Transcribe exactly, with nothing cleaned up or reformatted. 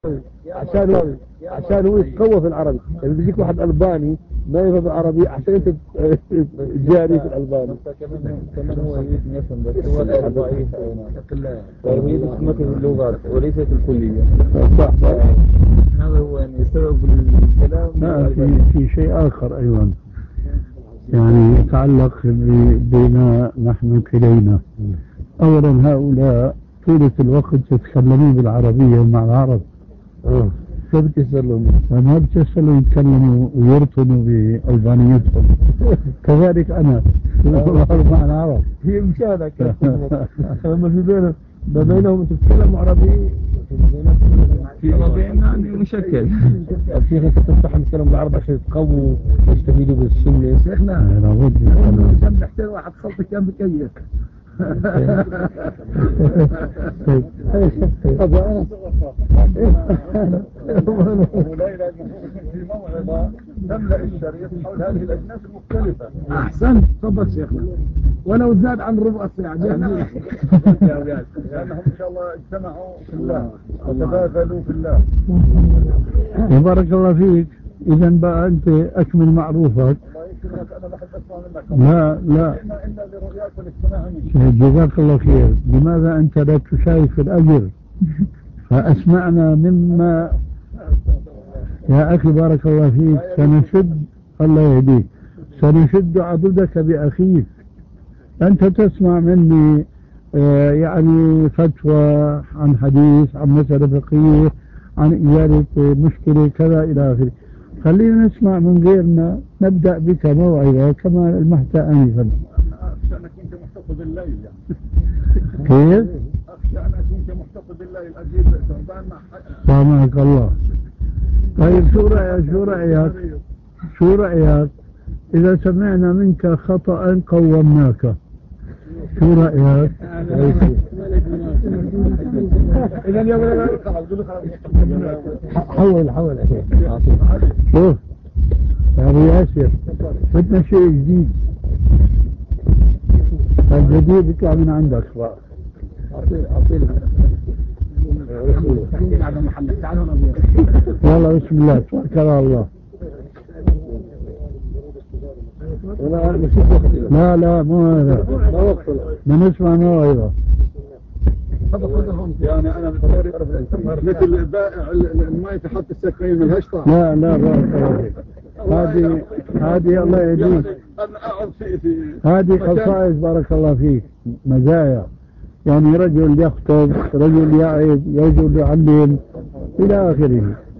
عشان عشان هو يتقوى في العربي. يعني بيجيك واحد ألباني ما يفهم العربي عشان انت جاري في الألباني. كمان هو يفهم بس هو ضعيف ويريد مثل اللغات وليست الكلية. صح صح. هذا هو يعني سبب الكلام. لا في في شيء آخر أيضا يعني يتعلق بنا نحن كلينا. أولا هؤلاء طيلة الوقت يتكلمون بالعربية مع العرب. اه فبتسألهم فما بتسألوا يتكلموا ويرطنوا بألبانيتهم. كذلك أنا مع العرب. هي مشانك لما في بينهم ما بينهم انتم تتكلموا عربي في بيننا مشكل. في ناس تفتح نتكلم بالعربي عشان يتقووا ويستفيدوا بالسنة. شيخنا لابد كان نحتاج واحد خلطة كان بكيف. وليلى في موعظة تملأ الشريط حول هذه الأجناس المختلفة. أحسن تفضل شيخنا ولو زاد عن ربع ساعة. لأنهم إن شاء الله اجتمعوا في الله وتبادلوا في الله. بارك الله فيك. إذا بقى أنت أكمل معروفك. الله يكرمك أنا بحب أسمع منك. لا لا إلا لرؤياك والاجتماع منك. جزاك الله خير. لماذا أنت لا تشارك الأجر فأسمعنا مما يا أخي بارك الله فيك. سنشد الله يهديك سنشد عضدك بأخيك. أنت تسمع مني آه يعني فتوى عن حديث عن مسألة فقهية عن إزالة مشكلة كذا إلى آخره. خلينا نسمع من غيرنا. نبدأ بك موعظة كما المحتى آنفا. أخشى أنك أنت محتفظ بالليل يعني. كيف؟ أخشى أنك أنت محتفظ بالليل أجيب ثعبان مع سامحك الله. طيب شو رأيك شو رأيك شو رأيك إذا سمعنا منك خطأ قومناك؟ شو رأيك؟ إذا اليوم حول حول شوف يا أبو ياسر بدنا شيء جديد. الجديد يطلع من عندك. والله بسم الله توكل على الله. لا لا مو هذا ما نسمع موعظة. يعني أنا مثل بائع الماء تحط السكين من الهشطة. لا لا بارك الله فيك. هذه هذه الله يهديك. هذه خصائص بارك الله فيك مزايا. يعني رجل يخطب رجل يعظ رجل يعلم إلى آخره.